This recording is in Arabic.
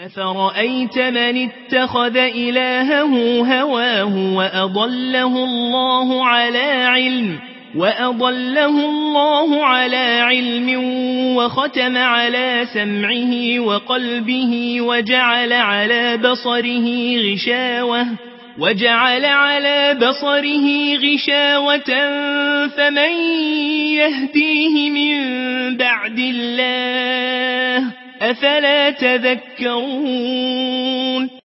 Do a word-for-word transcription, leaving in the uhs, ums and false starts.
أفرأيت من اتخذ إلهه هواه وأضله الله على علم وأضله الله على علم وختم على سمعه وقلبه وجعل على بصره غشاوة وجعل على بصره غشاوة فمن يهديه من بعد الله أفلا تذكرون